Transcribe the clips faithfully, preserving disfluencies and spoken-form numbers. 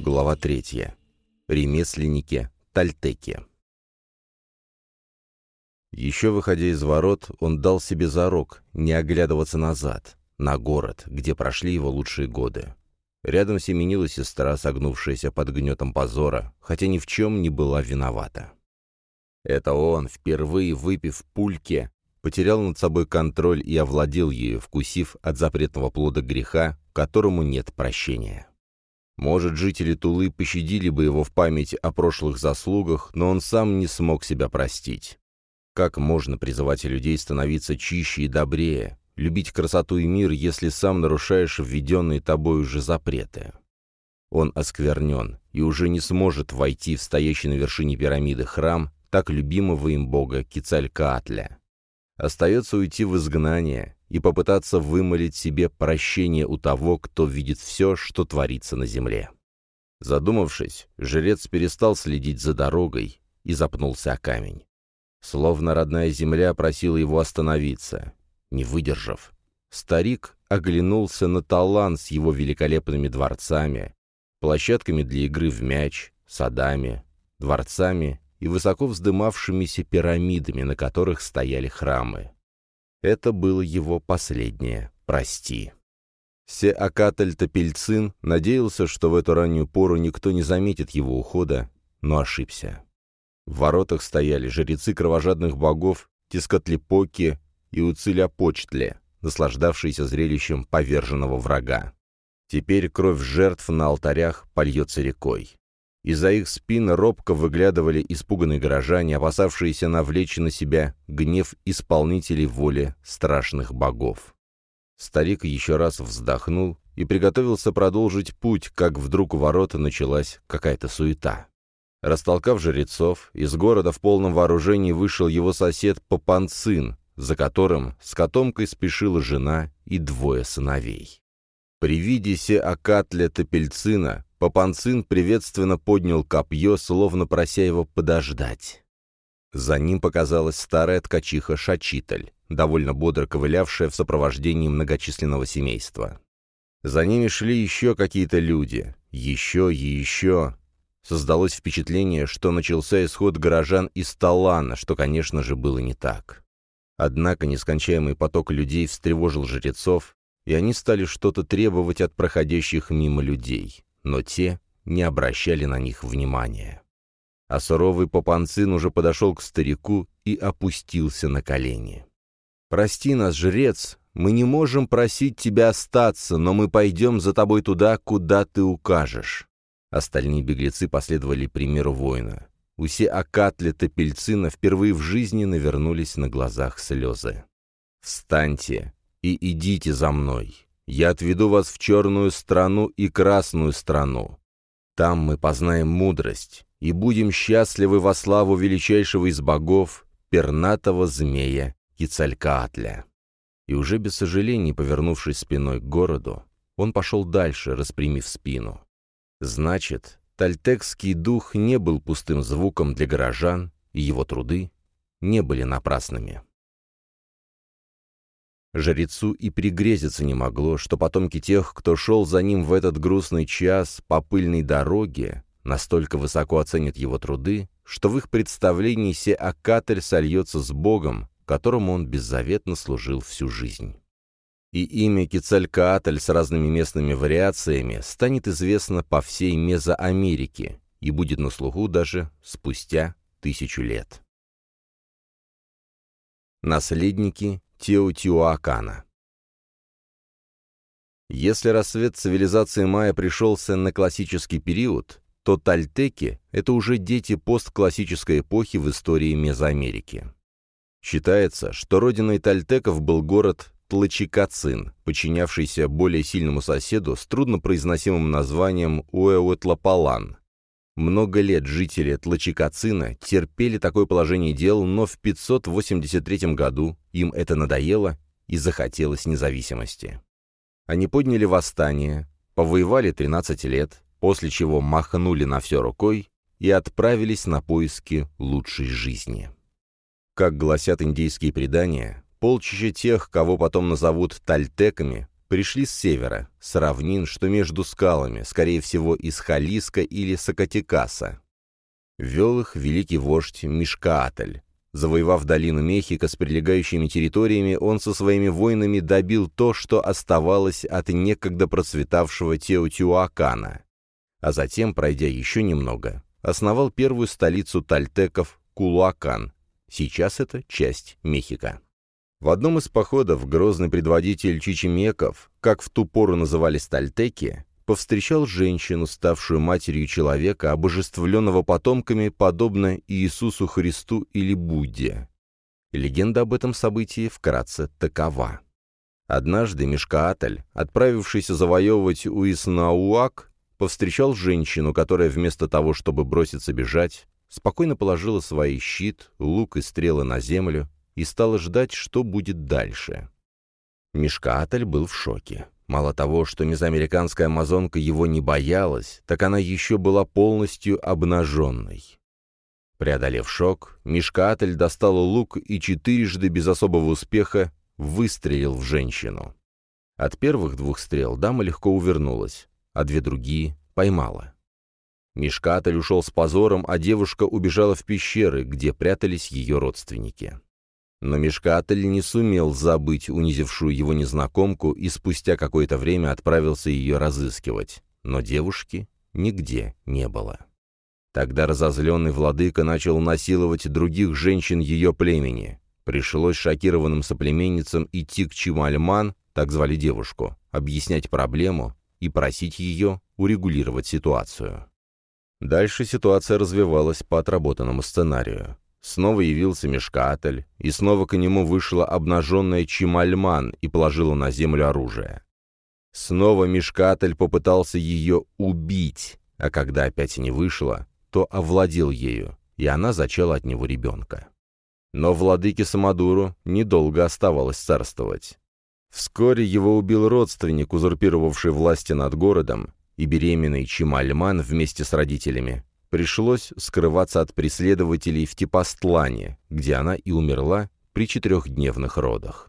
Глава третья. Ремесленники Тальтеки. Еще выходя из ворот, он дал себе зарок не оглядываться назад, на город, где прошли его лучшие годы. Рядом семенила сестра, согнувшаяся под гнетом позора, хотя ни в чем не была виновата. Это он, впервые выпив пульки, потерял над собой контроль и овладел ею, вкусив от запретного плода греха, которому нет прощения. Может, жители Тулы пощадили бы его в память о прошлых заслугах, но он сам не смог себя простить. Как можно призывать людей становиться чище и добрее, любить красоту и мир, если сам нарушаешь введенные тобой уже запреты? Он осквернен и уже не сможет войти в стоящий на вершине пирамиды храм так любимого им бога Кецалькоатля. Остается уйти в изгнание и попытаться вымолить себе прощение у того, кто видит все, что творится на земле. Задумавшись, жрец перестал следить за дорогой и запнулся о камень. Словно родная земля просила его остановиться. Не выдержав, старик оглянулся на Талан с его великолепными дворцами, площадками для игры в мяч, садами, дворцами и высоко вздымавшимися пирамидами, на которых стояли храмы. Это было его последнее «прости». Сеакатль-Тапельцин надеялся, что в эту раннюю пору никто не заметит его ухода, но ошибся. В воротах стояли жрецы кровожадных богов Тискатлипоки и Уцилапочтле, наслаждавшиеся зрелищем поверженного врага. Теперь кровь жертв на алтарях польется рекой. Из-за их спин робко выглядывали испуганные горожане, опасавшиеся навлечь на себя гнев исполнителей воли страшных богов. Старик еще раз вздохнул и приготовился продолжить путь, как вдруг у ворот началась какая-то суета. Растолкав жрецов, из города в полном вооружении вышел его сосед Папанцин, за которым с котомкой спешила жена и двое сыновей. При виде Сеакатля-Тапельцина Папанцин приветственно поднял копье, словно прося его подождать. За ним показалась старая ткачиха Шачитель, довольно бодро ковылявшая в сопровождении многочисленного семейства. За ними шли еще какие-то люди, еще и еще. Создалось впечатление, что начался исход горожан из Талана, что, конечно же, было не так. Однако нескончаемый поток людей встревожил жрецов, и они стали что-то требовать от проходящих мимо людей, но те не обращали на них внимания. А суровый Папанцин уже подошел к старику и опустился на колени. «Прости нас, жрец, мы не можем просить тебя остаться, но мы пойдем за тобой туда, куда ты укажешь». Остальные беглецы последовали примеру воина. У Сеакатля-Тапельцина впервые в жизни навернулись на глазах слезы. «Встаньте и идите за мной. Я отведу вас в черную страну и красную страну. Там мы познаем мудрость и будем счастливы во славу величайшего из богов, пернатого змея Кецалькоатля». И уже без сожалений, повернувшись спиной к городу, он пошел дальше, распрямив спину. Значит, тальтекский дух не был пустым звуком для горожан, и его труды не были напрасными. Жрецу и пригрезиться не могло, что потомки тех, кто шел за ним в этот грустный час по пыльной дороге, настолько высоко оценят его труды, что в их представлении Сеакатль сольется с Богом, которому он беззаветно служил всю жизнь. И имя Кецалькоатль с разными местными вариациями станет известно по всей Мезоамерике и будет на слуху даже спустя тысячу лет. Наследники Теотиуакана. Если рассвет цивилизации майя пришелся на классический период, то тальтеки — это уже дети постклассической эпохи в истории Мезоамерики. Считается, что родиной тальтеков был город Тлачикацин, подчинявшийся более сильному соседу с труднопроизносимым названием Уэуэтлапалан. Много лет жители Тлачикацина терпели такое положение дел, но в пятьсот восемьдесят третьем году им это надоело и захотелось независимости. Они подняли восстание, повоевали тринадцать лет, после чего махнули на все рукой и отправились на поиски лучшей жизни. Как гласят индейские предания, полчища тех, кого потом назовут тальтеками, пришли с севера, с равнин, что между скалами, скорее всего, из Халиска или Сакатикаса. Вел их великий вождь Мишкаатль. Завоевав долину Мехико с прилегающими территориями, он со своими воинами добил то, что оставалось от некогда процветавшего Теотиуакана. А затем, пройдя еще немного, основал первую столицу тальтеков Кулуакан. Сейчас это часть Мехико. В одном из походов грозный предводитель чичимеков, как в ту пору назывались тальтеки, повстречал женщину, ставшую матерью человека, обожествленного потомками, подобно Иисусу Христу или Будде. Легенда об этом событии вкратце такова. Однажды Мишкаатль, отправившийся завоевывать Уиснауак, повстречал женщину, которая вместо того, чтобы броситься бежать, спокойно положила свои щит, лук и стрелы на землю и стала ждать, что будет дальше. Мишкаатль был в шоке. Мало того, что мезоамериканская амазонка его не боялась, так она еще была полностью обнаженной. Преодолев шок, Мишкаатль достал лук и четырежды без особого успеха выстрелил в женщину. От первых двух стрел дама легко увернулась, а две другие поймала. Мишкаатль ушел с позором, а девушка убежала в пещеры, где прятались ее родственники. Но Мишкаатль не сумел забыть унизившую его незнакомку и спустя какое-то время отправился ее разыскивать, но девушки нигде не было. Тогда разозленный владыка начал насиловать других женщин ее племени. Пришлось шокированным соплеменницам идти к Чимальман, так звали девушку, объяснять проблему и просить ее урегулировать ситуацию. Дальше ситуация развивалась по отработанному сценарию. Снова явился Мишкаатль, и снова к нему вышла обнаженная Чимальман и положила на землю оружие. Снова Мишкаатль попытался ее убить, а когда опять не вышло, то овладел ею, и она зачала от него ребенка. Но владыке Самодуру недолго оставалось царствовать. Вскоре его убил родственник, узурпировавший власти над городом, и беременной Чимальман вместе с родителями пришлось скрываться от преследователей в Тепостлане, где она и умерла при четырехдневных родах.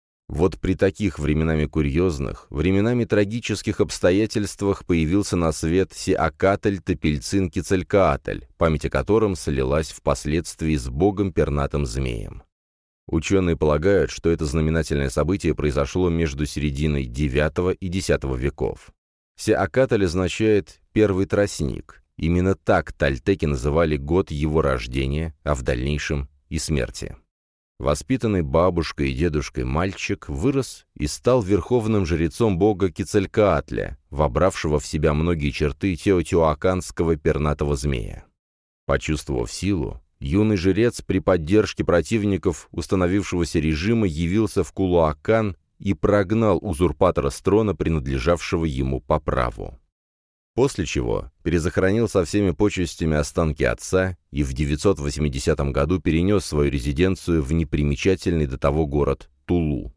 Вот при таких временами курьезных, временами трагических обстоятельствах появился на свет Сиакатль Тепельцин Кецалькаатль, память о котором слилась впоследствии с богом пернатым змеем. Ученые полагают, что это знаменательное событие произошло между серединой девятого и десятого веков. Сиакатль означает «первый тростник». Именно так тальтеки называли год его рождения, а в дальнейшем и смерти. Воспитанный бабушкой и дедушкой мальчик вырос и стал верховным жрецом бога Кецалькаатля, вобравшего в себя многие черты теотиуаканского пернатого змея. Почувствовав силу, юный жрец при поддержке противников установившегося режима явился в Кулуакан и прогнал узурпатора с трона, принадлежавшего ему по праву. После чего перезахоронил со всеми почестями останки отца и в девятьсот восьмидесятом году перенес свою резиденцию в непримечательный до того город Тулу.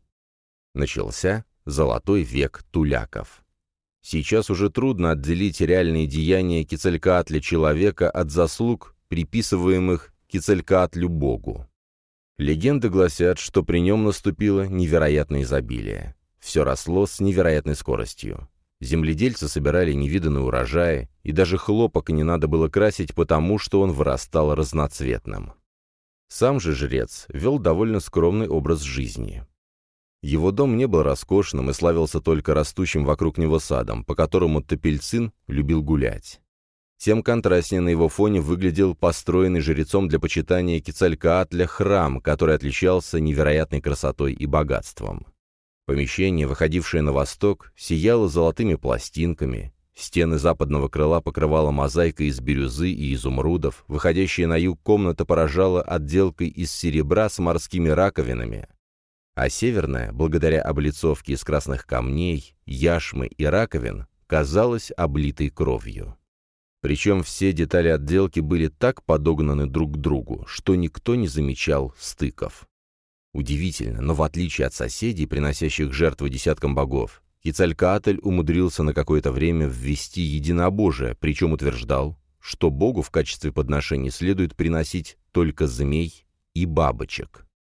Начался золотой век туляков. Сейчас уже трудно отделить реальные деяния Кецалькаатля человека от заслуг, приписываемых Кецалькаатлю богу. Легенды гласят, что при нем наступило невероятное изобилие. Все росло с невероятной скоростью. Земледельцы собирали невиданные урожаи, и даже хлопок не надо было красить, потому что он вырастал разноцветным. Сам же жрец вел довольно скромный образ жизни. Его дом не был роскошным и славился только растущим вокруг него садом, по которому Тепельцин любил гулять. Тем контрастнее на его фоне выглядел построенный жрецом для почитания Кецалькаатля храм, который отличался невероятной красотой и богатством. Помещение, выходившее на восток, сияло золотыми пластинками, стены западного крыла покрывала мозаика из бирюзы и изумрудов, выходящая на юг комната поражала отделкой из серебра с морскими раковинами, а северная, благодаря облицовке из красных камней, яшмы и раковин, казалась облитой кровью. Причем все детали отделки были так подогнаны друг к другу, что никто не замечал стыков. Удивительно, но в отличие от соседей, приносящих жертвы десяткам богов, Кецалькаатль умудрился на какое-то время ввести единобожие, причем утверждал, что богу в качестве подношений следует приносить только змей и бабочек.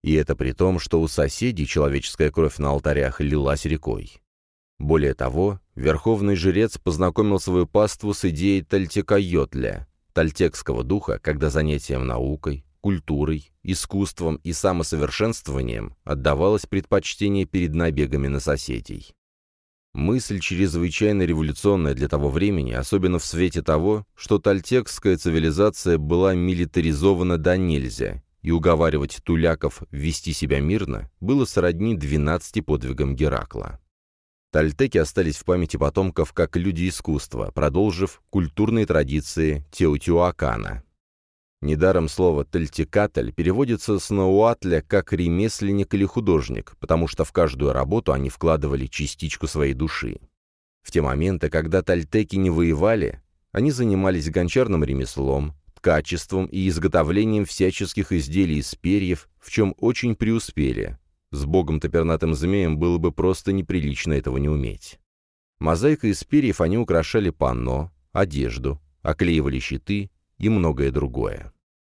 И это при том, что у соседей человеческая кровь на алтарях лилась рекой. Более того, верховный жрец познакомил свою паству с идеей Тальтекайотля, тальтекского духа, когда занятиям наукой, культурой, искусством и самосовершенствованием отдавалось предпочтение перед набегами на соседей. Мысль чрезвычайно революционная для того времени, особенно в свете того, что тальтекская цивилизация была милитаризована до нельзя, и уговаривать туляков вести себя мирно было сродни двенадцати подвигам Геракла. Тальтеки остались в памяти потомков как люди искусства, продолжив культурные традиции Теотиуакана. Недаром слово «тальтекатль» переводится с науатля как «ремесленник» или «художник», потому что в каждую работу они вкладывали частичку своей души. В те моменты, когда тальтеки не воевали, они занимались гончарным ремеслом, ткачеством и изготовлением всяческих изделий из перьев, в чем очень преуспели. С богом-то пернатым змеем было бы просто неприлично этого не уметь. Мозаикой из перьев они украшали панно, одежду, оклеивали щиты и многое другое.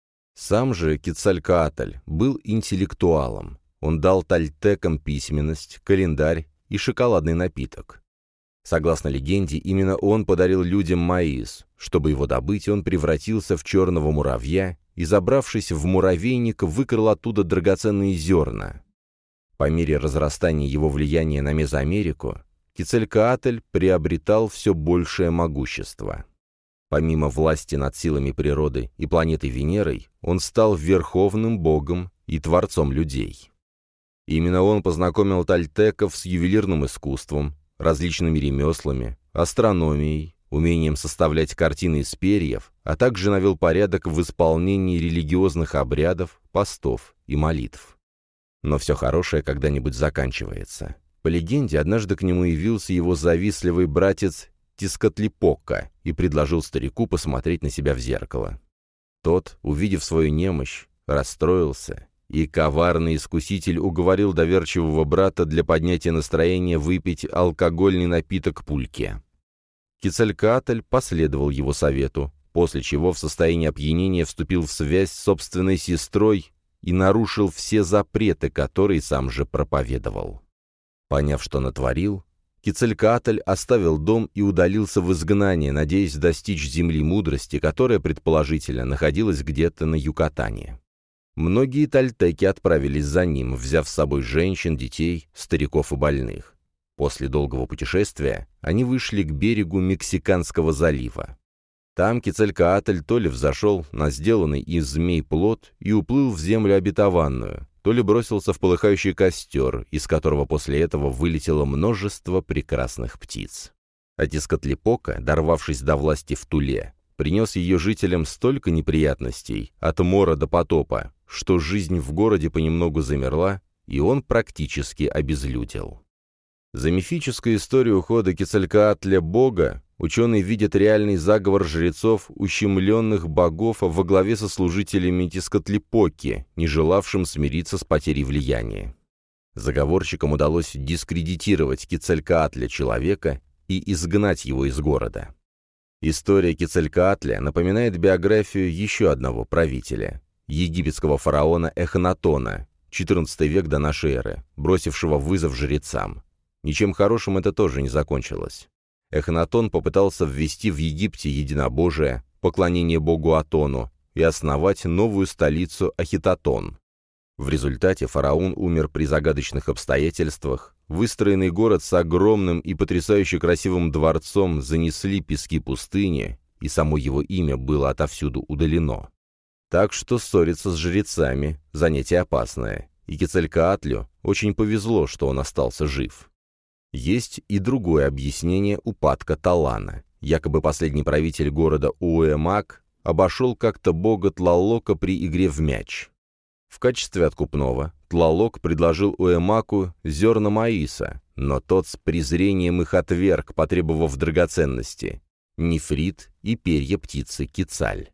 Сам же Кецалькаатль был интеллектуалом. Он дал тальтекам письменность, календарь и шоколадный напиток. Согласно легенде, именно он подарил людям маис. Чтобы его добыть, он превратился в черного муравья и, забравшись в муравейник, выкрал оттуда драгоценные зерна. По мере разрастания его влияния на Мезоамерику, Кецалькаатль приобретал все большее могущество. Помимо власти над силами природы и планетой Венерой, он стал верховным богом и творцом людей. Именно он познакомил тальтеков с ювелирным искусством, различными ремеслами, астрономией, умением составлять картины из перьев, а также навел порядок в исполнении религиозных обрядов, постов и молитв. Но все хорошее когда-нибудь заканчивается. По легенде, однажды к нему явился его завистливый братец Тискатлипока и предложил старику посмотреть на себя в зеркало. Тот, увидев свою немощь, расстроился, и коварный искуситель уговорил доверчивого брата для поднятия настроения выпить алкогольный напиток пульке. Кецалькаатль последовал его совету, после чего в состоянии опьянения вступил в связь с собственной сестрой и нарушил все запреты, которые сам же проповедовал. Поняв, что натворил, Кецалькаатль оставил дом и удалился в изгнание, надеясь достичь земли мудрости, которая, предположительно, находилась где-то на Юкатане. Многие тальтеки отправились за ним, взяв с собой женщин, детей, стариков и больных. После долгого путешествия они вышли к берегу Мексиканского залива. Там Кецалькаатль то ли взошел на сделанный из змей плот и уплыл в землю обетованную, то ли бросился в полыхающий костер, из которого после этого вылетело множество прекрасных птиц. А Тискатлипока, дорвавшись до власти в Туле, принес ее жителям столько неприятностей, от мора до потопа, что жизнь в городе понемногу замерла, и он практически обезлюдил. За мифической историей ухода Кецалькаатля бога ученые видят реальный заговор жрецов, ущемленных богов во главе со служителями Тискатлипоки, не желавшим смириться с потерей влияния. Заговорщикам удалось дискредитировать Кецалькаатля человека и изгнать его из города. История Кецалькаатля напоминает биографию еще одного правителя, египетского фараона Эхнатона, четырнадцатый век до нашей эры, бросившего вызов жрецам. Ничем хорошим это тоже не закончилось. Эхнатон попытался ввести в Египте единобожие, поклонение богу Атону и основать новую столицу Ахитотон. В результате фараон умер при загадочных обстоятельствах, выстроенный город с огромным и потрясающе красивым дворцом занесли пески пустыни, и само его имя было отовсюду удалено. Так что ссориться с жрецами – занятие опасное, и Кецалькаатлю очень повезло, что он остался жив. Есть и другое объяснение упадка Талана. Якобы последний правитель города Уэмак обошел как-то бога Тлалока при игре в мяч. В качестве откупного Тлалок предложил Уэмаку зерна маиса, но тот с презрением их отверг, потребовав драгоценности – нефрит и перья птицы Кецаль.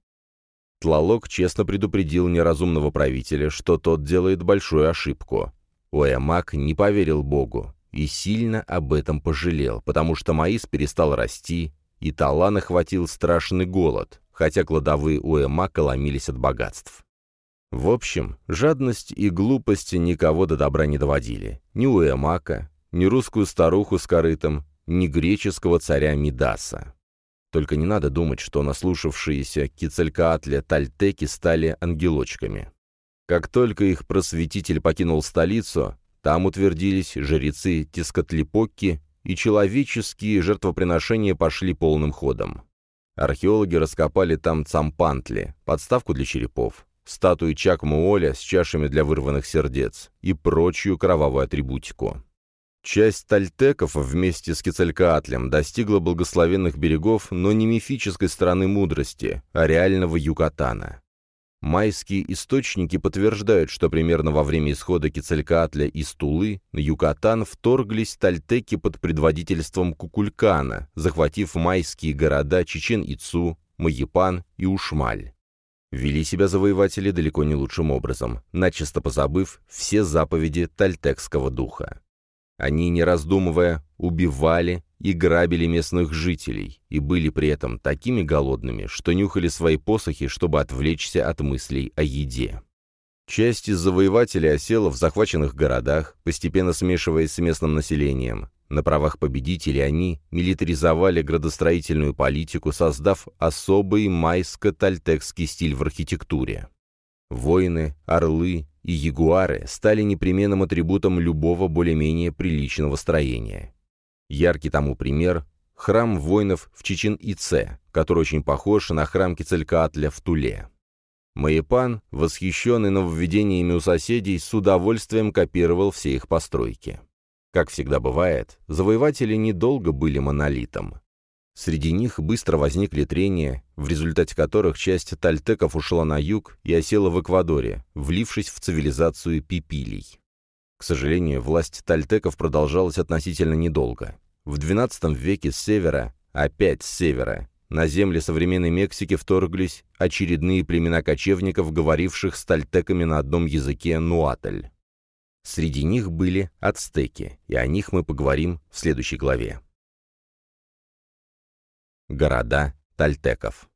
Тлалок честно предупредил неразумного правителя, что тот делает большую ошибку. Уэмак не поверил богу и сильно об этом пожалел, потому что маис перестал расти, и Талан охватил страшный голод, хотя кладовые Уэмака ломились от богатств. В общем, жадность и глупость никого до добра не доводили. Ни Уэмака, ни русскую старуху с корытом, ни греческого царя Мидаса. Только не надо думать, что наслушавшиеся Кецалькоатля тальтеки стали ангелочками. Как только их просветитель покинул столицу, там утвердились жрецы Тескатлипокки, и человеческие жертвоприношения пошли полным ходом. Археологи раскопали там цампантли, подставку для черепов, статуи Чакмуоля с чашами для вырванных сердец и прочую кровавую атрибутику. Часть тальтеков вместе с Кецалькоатлем достигла благословенных берегов, но не мифической стороны мудрости, а реального Юкатана. Майские источники подтверждают, что примерно во время исхода Кецалькоатля из Тулы на Юкатан вторглись тальтеки под предводительством Кукулькана, захватив майские города Чичен-Ицу, Магипан и Ушмаль. Вели себя завоеватели далеко не лучшим образом, начисто позабыв все заповеди тальтекского духа. Они, не раздумывая, убивали и грабили местных жителей, и были при этом такими голодными, что нюхали свои посохи, чтобы отвлечься от мыслей о еде. Часть из завоевателей осела в захваченных городах, постепенно смешиваясь с местным населением. На правах победителей они милитаризовали градостроительную политику, создав особый майско-тальтекский стиль в архитектуре. Воины, орлы и ягуары стали непременным атрибутом любого более-менее приличного строения. Яркий тому пример – храм воинов в Чичен-Ице, который очень похож на храм Кецалькоатля в Туле. Магипан, восхищенный нововведениями у соседей, с удовольствием копировал все их постройки. Как всегда бывает, завоеватели недолго были монолитом. Среди них быстро возникли трения, в результате которых часть тальтеков ушла на юг и осела в Эквадоре, влившись в цивилизацию пипилей. К сожалению, власть тальтеков продолжалась относительно недолго. В двенадцатом веке с севера, опять с севера, на земли современной Мексики вторглись очередные племена кочевников, говоривших с тальтеками на одном языке нуатль. Среди них были ацтеки, и о них мы поговорим в следующей главе. Города тальтеков.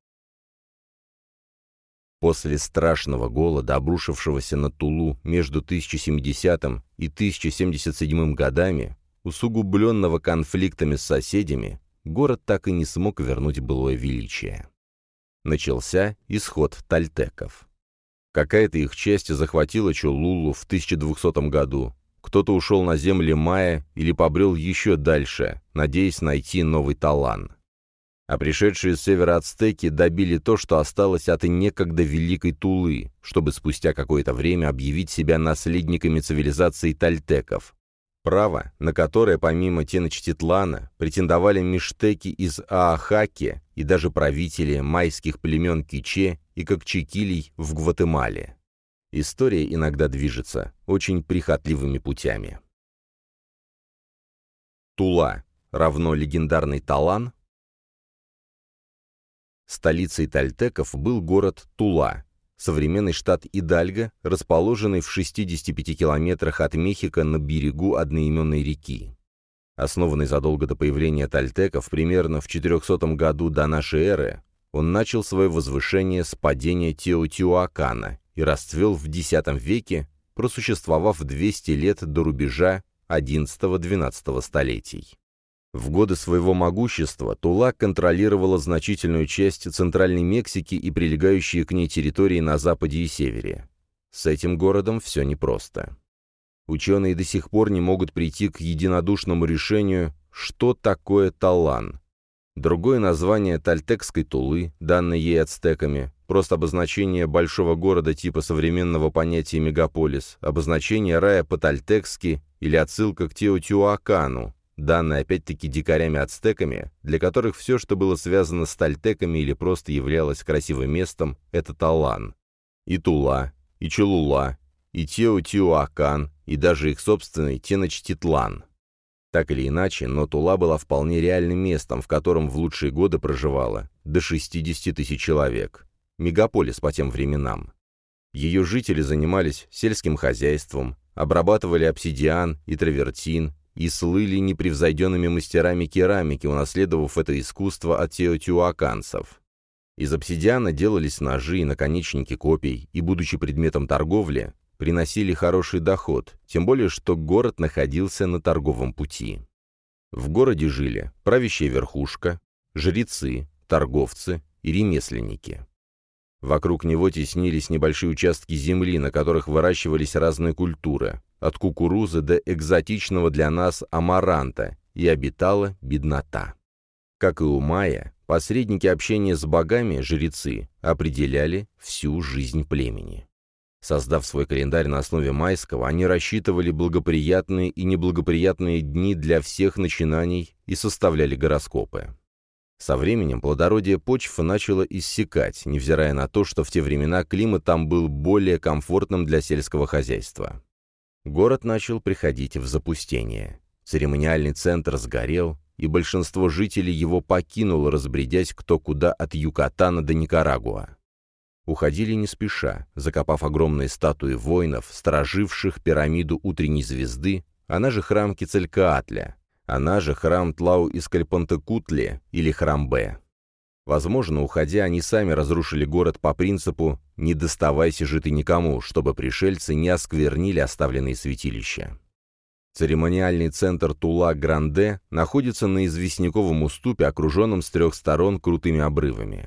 После страшного голода, обрушившегося на Тулу между тысяча семидесятым и тысяча семьдесят седьмым годами, усугубленного конфликтами с соседями, город так и не смог вернуть былое величие. Начался исход тальтеков. Какая-то их часть захватила Чолулу в тысяча двухсотом году, кто-то ушел на земли Майя или побрел еще дальше, надеясь найти новый Талан. А пришедшие с севера ацтеки добили то, что осталось от некогда великой Тулы, чтобы спустя какое-то время объявить себя наследниками цивилизации тальтеков, право, на которое помимо Теночтитлана претендовали миштеки из Аахаки и даже правители майских племен Киче и Кокчекилий в Гватемале. История иногда движется очень прихотливыми путями. Тула равно легендарный Талан. Столицей тальтеков был город Тула, современный штат Идальго, расположенный в шестидесяти пяти километрах от Мехико на берегу одноименной реки. Основанный задолго до появления тальтеков, примерно в четырехсотом году до нашей эры, он начал свое возвышение с падения Теотиуакана и расцвел в десятом веке, просуществовав двести лет до рубежа одиннадцатого-двенадцатого столетий. В годы своего могущества Тула контролировала значительную часть Центральной Мексики и прилегающие к ней территории на западе и севере. С этим городом все непросто. Ученые до сих пор не могут прийти к единодушному решению, что такое Талан. Другое название тальтекской Тулы, данное ей ацтеками, просто обозначение большого города типа современного понятия мегаполис, обозначение рая по-тальтекски или отсылка к Теотиуакану, данное опять-таки дикарями-ацтеками, для которых все, что было связано с тальтеками или просто являлось красивым местом, это Талан. И Тула, и Чолула, и Теотиуакан, и даже их собственный Теночтитлан. Так или иначе, но Тула была вполне реальным местом, в котором в лучшие годы проживало до шестидесяти тысяч человек. Мегаполис по тем временам. Ее жители занимались сельским хозяйством, обрабатывали обсидиан и травертин, и слыли непревзойденными мастерами керамики, унаследовав это искусство от теотиуаканцев. Из обсидиана делались ножи и наконечники копий, и, будучи предметом торговли, приносили хороший доход, тем более что город находился на торговом пути. В городе жили правящая верхушка, жрецы, торговцы и ремесленники. Вокруг него теснились небольшие участки земли, на которых выращивались разные культуры, от кукурузы до экзотичного для нас амаранта, и обитала беднота. Как и у майя, посредники общения с богами, жрецы, определяли всю жизнь племени. Создав свой календарь на основе майского, они рассчитывали благоприятные и неблагоприятные дни для всех начинаний и составляли гороскопы. Со временем плодородие почв начало иссякать, невзирая на то, что в те времена климат там был более комфортным для сельского хозяйства. Город начал приходить в запустение. Церемониальный центр сгорел, и большинство жителей его покинуло, разбредясь кто куда от Юкатана до Никарагуа. Уходили не спеша, закопав огромные статуи воинов, стороживших пирамиду утренней звезды, она же храм Кецалькоатля, она же храм Тлау-Искальпантекутли или храм Б. Возможно, уходя, они сами разрушили город по принципу «не доставайся же ты никому», чтобы пришельцы не осквернили оставленные святилища. Церемониальный центр Тула-Гранде находится на известняковом уступе, окруженном с трех сторон крутыми обрывами.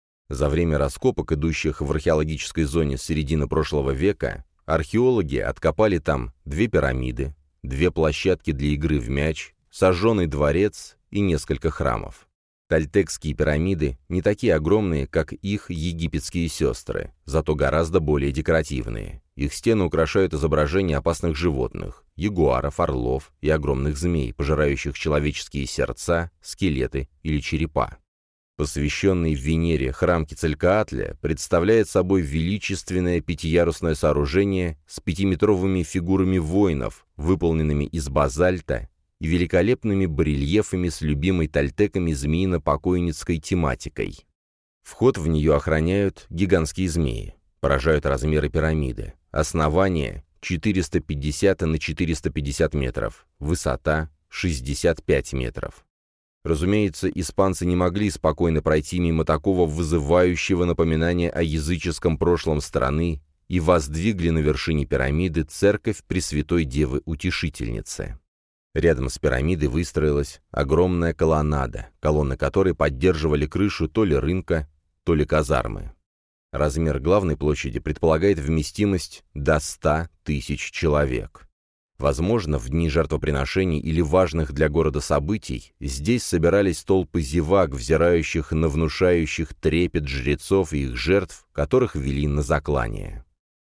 За время раскопок, идущих в археологической зоне с середины прошлого века, археологи откопали там две пирамиды, две площадки для игры в мяч, сожженный дворец и несколько храмов. Тольтекские пирамиды не такие огромные, как их египетские сестры, зато гораздо более декоративные. Их стены украшают изображения опасных животных, ягуаров, орлов и огромных змей, пожирающих человеческие сердца, скелеты или черепа. Посвященный Венере храм Кецалькоатля представляет собой величественное пятиярусное сооружение с пятиметровыми фигурами воинов, выполненными из базальта, и великолепными барельефами с любимой тольтеками змеино-покойницкой тематикой. Вход в нее охраняют гигантские змеи, поражают размеры пирамиды. Основание четыреста пятьдесят на четыреста пятьдесят метров, высота шестьдесят пять метров. Разумеется, испанцы не могли спокойно пройти мимо такого вызывающего напоминания о языческом прошлом страны и воздвигли на вершине пирамиды церковь Пресвятой Девы Утешительницы. Рядом с пирамидой выстроилась огромная колоннада, колонны которой поддерживали крышу то ли рынка, то ли казармы. Размер главной площади предполагает вместимость до ста тысяч человек. Возможно, в дни жертвоприношений или важных для города событий здесь собирались толпы зевак, взирающих на внушающих трепет жрецов и их жертв, которых вели на заклание.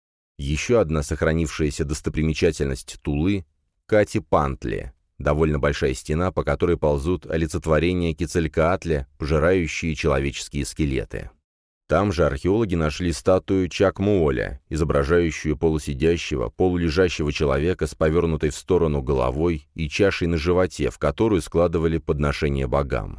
Еще одна сохранившаяся достопримечательность Тулы – Кати-Пантли, довольно большая стена, по которой ползут олицетворения Кецалькоатля, пожирающие человеческие скелеты. Там же археологи нашли статую Чакмуоля, изображающую полусидящего, полулежащего человека с повернутой в сторону головой и чашей на животе, в которую складывали подношения богам.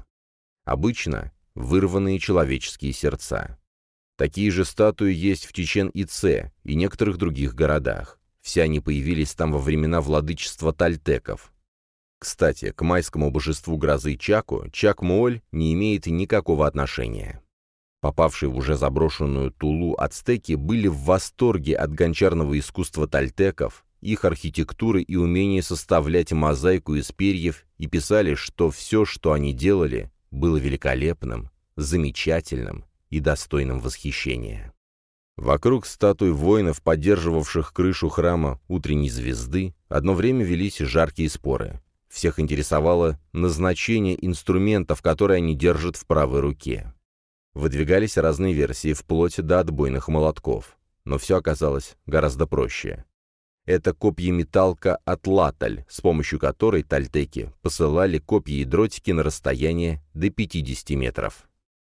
Обычно вырванные человеческие сердца. Такие же статуи есть в Чичен-Ице и некоторых других городах. Все они появились там во времена владычества тольтеков. Кстати, к майскому божеству грозы Чаку Чакмуоль не имеет никакого отношения. Попавшие в уже заброшенную Тулу ацтеки были в восторге от гончарного искусства тольтеков, их архитектуры и умения составлять мозаику из перьев, и писали, что все, что они делали, было великолепным, замечательным и достойным восхищения. Вокруг статуй воинов, поддерживавших крышу храма утренней звезды, одно время велись жаркие споры. Всех интересовало назначение инструментов, которые они держат в правой руке. Выдвигались разные версии, вплоть до отбойных молотков. Но все оказалось гораздо проще. Это копьеметалка атлатль, с помощью которой тольтеки посылали копья и дротики на расстояние до пятидесяти метров.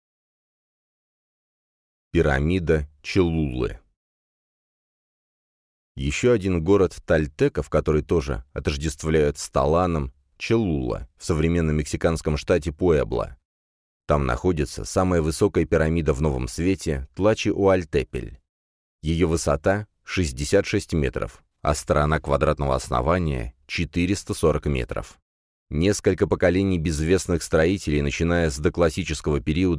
Пирамида Челулы. Еще один город тольтеков, который тоже отождествляют с Таланом, Челула, в современном мексиканском штате Пуэбло. Там находится самая высокая пирамида в Новом Свете – Тлачиуальтепель. Ее высота – шестьдесят шесть метров, а сторона квадратного основания – четыреста сорок метров. Несколько поколений безвестных строителей, начиная с доклассического периода,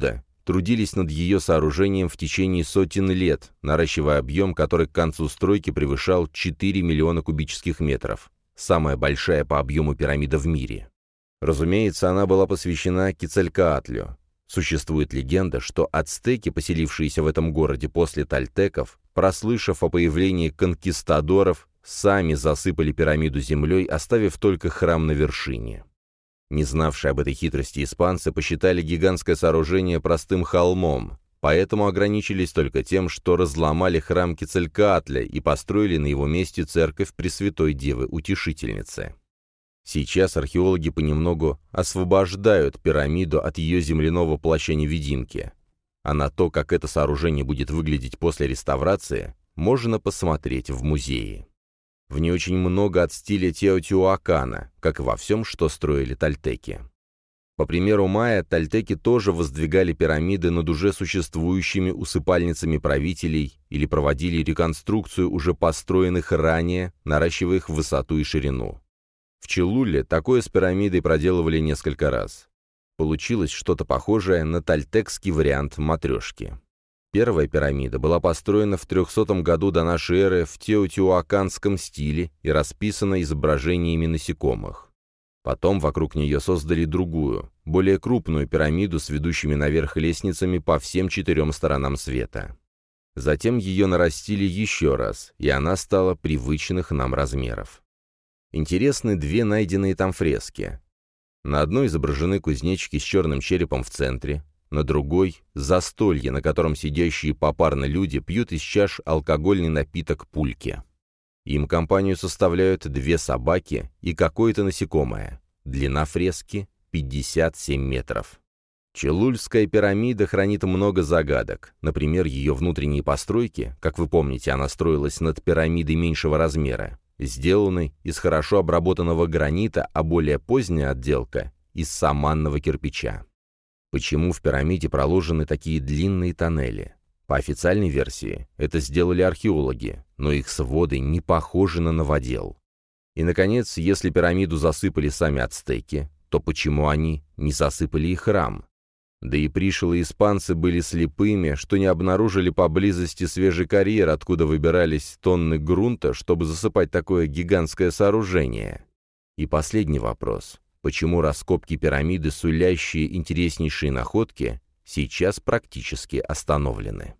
трудились над ее сооружением в течение сотен лет, наращивая объем, который к концу стройки превышал четыре миллиона кубических метров, самая большая по объему пирамида в мире. Разумеется, она была посвящена Кецалькоатлю. Существует легенда, что ацтеки, поселившиеся в этом городе после тольтеков, прослышав о появлении конкистадоров, сами засыпали пирамиду землей, оставив только храм на вершине. Не знавшие об этой хитрости испанцы посчитали гигантское сооружение простым холмом, поэтому ограничились только тем, что разломали храм Кецалькоатля и построили на его месте церковь Пресвятой Девы Утешительницы. Сейчас археологи понемногу освобождают пирамиду от ее земляного плаща-невидимки, а на то, как это сооружение будет выглядеть после реставрации, можно посмотреть в музее. В ней очень много от стиля Теотиуакана, как и во всем, что строили тольтеки. По примеру майя, тольтеки тоже воздвигали пирамиды над уже существующими усыпальницами правителей или проводили реконструкцию уже построенных ранее, наращивая их в высоту и ширину. В Чилуле такое с пирамидой проделывали несколько раз. Получилось что-то похожее на тольтекский вариант матрешки. Первая пирамида была построена в трехсотом году до нашей эры в теотиуаканском стиле и расписана изображениями насекомых. Потом вокруг нее создали другую, более крупную пирамиду с ведущими наверх лестницами по всем четырем сторонам света. Затем ее нарастили еще раз, и она стала привычных нам размеров. Интересны две найденные там фрески. На одной изображены кузнечики с черным черепом в центре, на другой — застолье, на котором сидящие попарно люди пьют из чаш алкогольный напиток пульки. Им компанию составляют две собаки и какое-то насекомое. Длина фрески — пятьдесят семь метров. Чилульская пирамида хранит много загадок. Например, ее внутренние постройки, как вы помните, она строилась над пирамидой меньшего размера, сделаны из хорошо обработанного гранита, а более поздняя отделка — из саманного кирпича. Почему в пирамиде проложены такие длинные тоннели? По официальной версии, это сделали археологи, но их своды не похожи на новодел. И, наконец, если пирамиду засыпали сами ацтеки, то почему они не засыпали и храм? Да и пришлые испанцы были слепыми, что не обнаружили поблизости свежий карьер, откуда выбирались тонны грунта, чтобы засыпать такое гигантское сооружение. И последний вопрос. Почему раскопки пирамиды, сулящие интереснейшие находки, сейчас практически остановлены?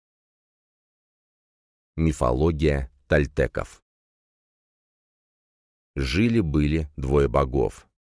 Мифология тольтеков. Жили-были двое богов.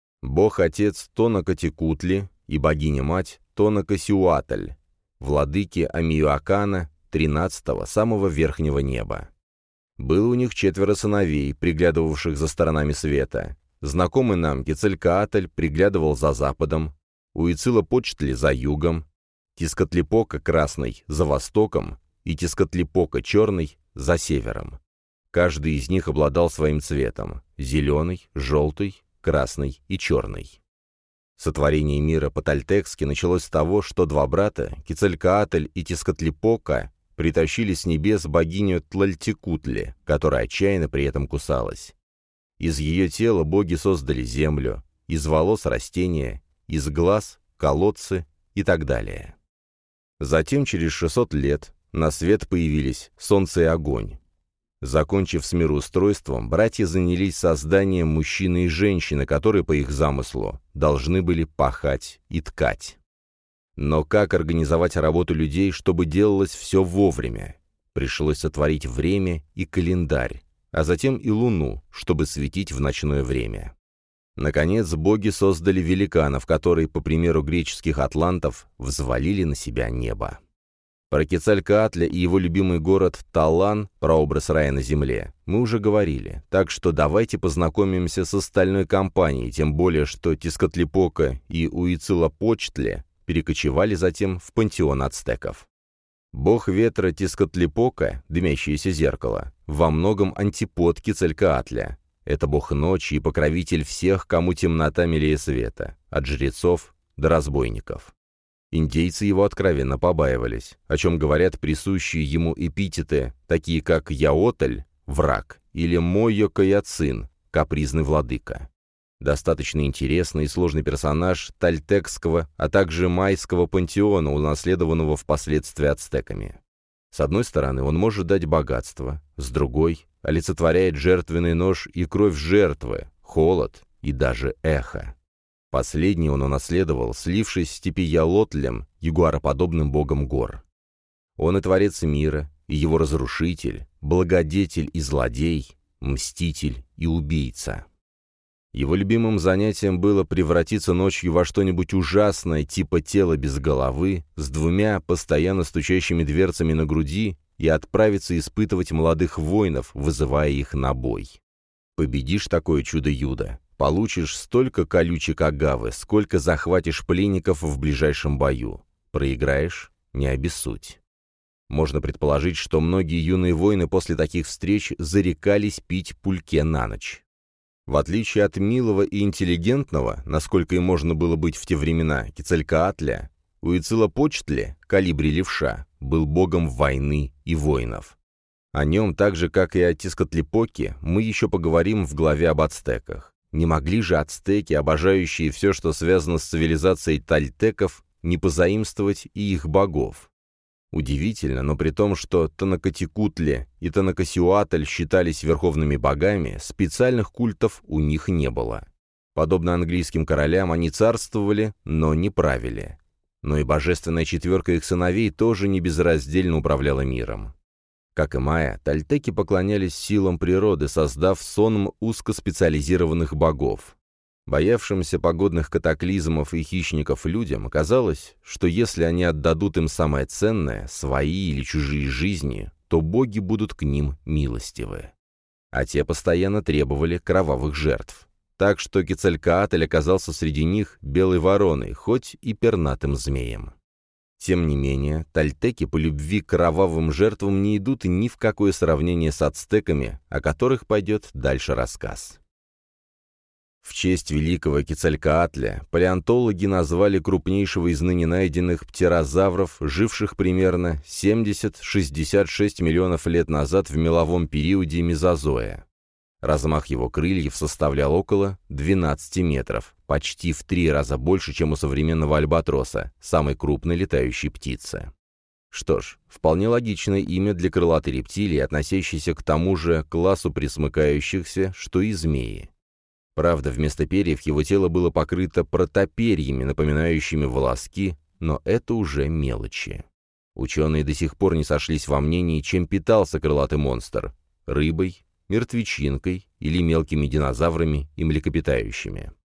Бог-отец Тонакатикутли и богиня-мать Тонакасиуатль, владыки Амиуакана, тринадцатого, самого верхнего неба. Было у них четверо сыновей, приглядывавших за сторонами света. Знакомый нам Кецалькоатль приглядывал за западом, Уицилопочтли за югом, Тискатлипока красный за востоком и Тискатлипока черный за севером. Каждый из них обладал своим цветом – зеленый, желтый, красный и черный. Сотворение мира по-тольтекски началось с того, что два брата, Кецалькоатль и Тискатлипока, притащили с небес богиню Тлальтикутли, которая отчаянно при этом кусалась. Из ее тела боги создали землю, из волос растения, из глаз колодцы и так далее. Затем, через шестьсот лет, на свет появились солнце и огонь. Закончив с мироустройством, братья занялись созданием мужчины и женщины, которые, по их замыслу, должны были пахать и ткать. Но как организовать работу людей, чтобы делалось все вовремя? Пришлось сотворить время и календарь, а затем и луну, чтобы светить в ночное время. Наконец, боги создали великанов, которые, по примеру греческих атлантов, взвалили на себя небо. Про Кецалькоатля и его любимый город Талан, прообраз рая на земле, мы уже говорили, так что давайте познакомимся с остальной компанией, тем более, что Тискатлипока и Уицилопочтли перекочевали затем в пантеон ацтеков. Бог ветра Тискатлипока, дымящееся зеркало, во многом антипод Кецалькоатля. Это бог ночи и покровитель всех, кому темнота милее света, от жрецов до разбойников. Индейцы его откровенно побаивались, о чем говорят присущие ему эпитеты, такие как Яотль — враг, или Мойо-Каяцин — капризный владыка. Достаточно интересный и сложный персонаж тольтекского, а также майского пантеона, унаследованного впоследствии ацтеками. С одной стороны, он может дать богатство, с другой — олицетворяет жертвенный нож и кровь жертвы, холод и даже эхо. Последний он унаследовал, слившись с Тепеялотлем, ягуароподобным богом гор. Он и творец мира, и его разрушитель, благодетель и злодей, мститель и убийца. Его любимым занятием было превратиться ночью во что-нибудь ужасное, типа тела без головы, с двумя постоянно стучащими дверцами на груди, и отправиться испытывать молодых воинов, вызывая их на бой. Победишь такое чудо-юдо, получишь столько колючек агавы, сколько захватишь пленников в ближайшем бою. Проиграешь — не обессудь. Можно предположить, что многие юные воины после таких встреч зарекались пить пульке на ночь. В отличие от милого и интеллигентного, насколько и можно было быть в те времена, Кецалькоатля, Уицилопочтли, Калибри Левша, был богом войны и воинов. О нем, так же, как и о Тискотлипоке, мы еще поговорим в главе об ацтеках. Не могли же ацтеки, обожающие все, что связано с цивилизацией тольтеков, не позаимствовать и их богов? Удивительно, но при том, что Тонакатикутли и Тонакасиуатль считались верховными богами, специальных культов у них не было. Подобно английским королям, они царствовали, но не правили. Но и божественная четверка их сыновей тоже не безраздельно управляла миром. Как и майя, тольтеки поклонялись силам природы, создав сонм узкоспециализированных богов. Боявшимся погодных катаклизмов и хищников людям казалось, что если они отдадут им самое ценное, свои или чужие жизни, то боги будут к ним милостивы. А те постоянно требовали кровавых жертв. Так что Кецалькоатль оказался среди них белой вороной, хоть и пернатым змеем. Тем не менее, тольтеки по любви к кровавым жертвам не идут ни в какое сравнение с ацтеками, о которых пойдет дальше рассказ. В честь великого Кецалькоатля палеонтологи назвали крупнейшего из ныне найденных птерозавров, живших примерно семьдесят-шестьдесят шесть миллионов лет назад в меловом периоде мезозоя. Размах его крыльев составлял около двенадцати метров, почти в три раза больше, чем у современного альбатроса, самой крупной летающей птицы. Что ж, вполне логичное имя для крылатой рептилии, относящейся к тому же классу пресмыкающихся, что и змеи. Правда, вместо перьев его тело было покрыто протоперьями, напоминающими волоски, но это уже мелочи. Ученые до сих пор не сошлись во мнении, чем питался крылатый монстр – рыбой, мертвечинкой или мелкими динозаврами и млекопитающими.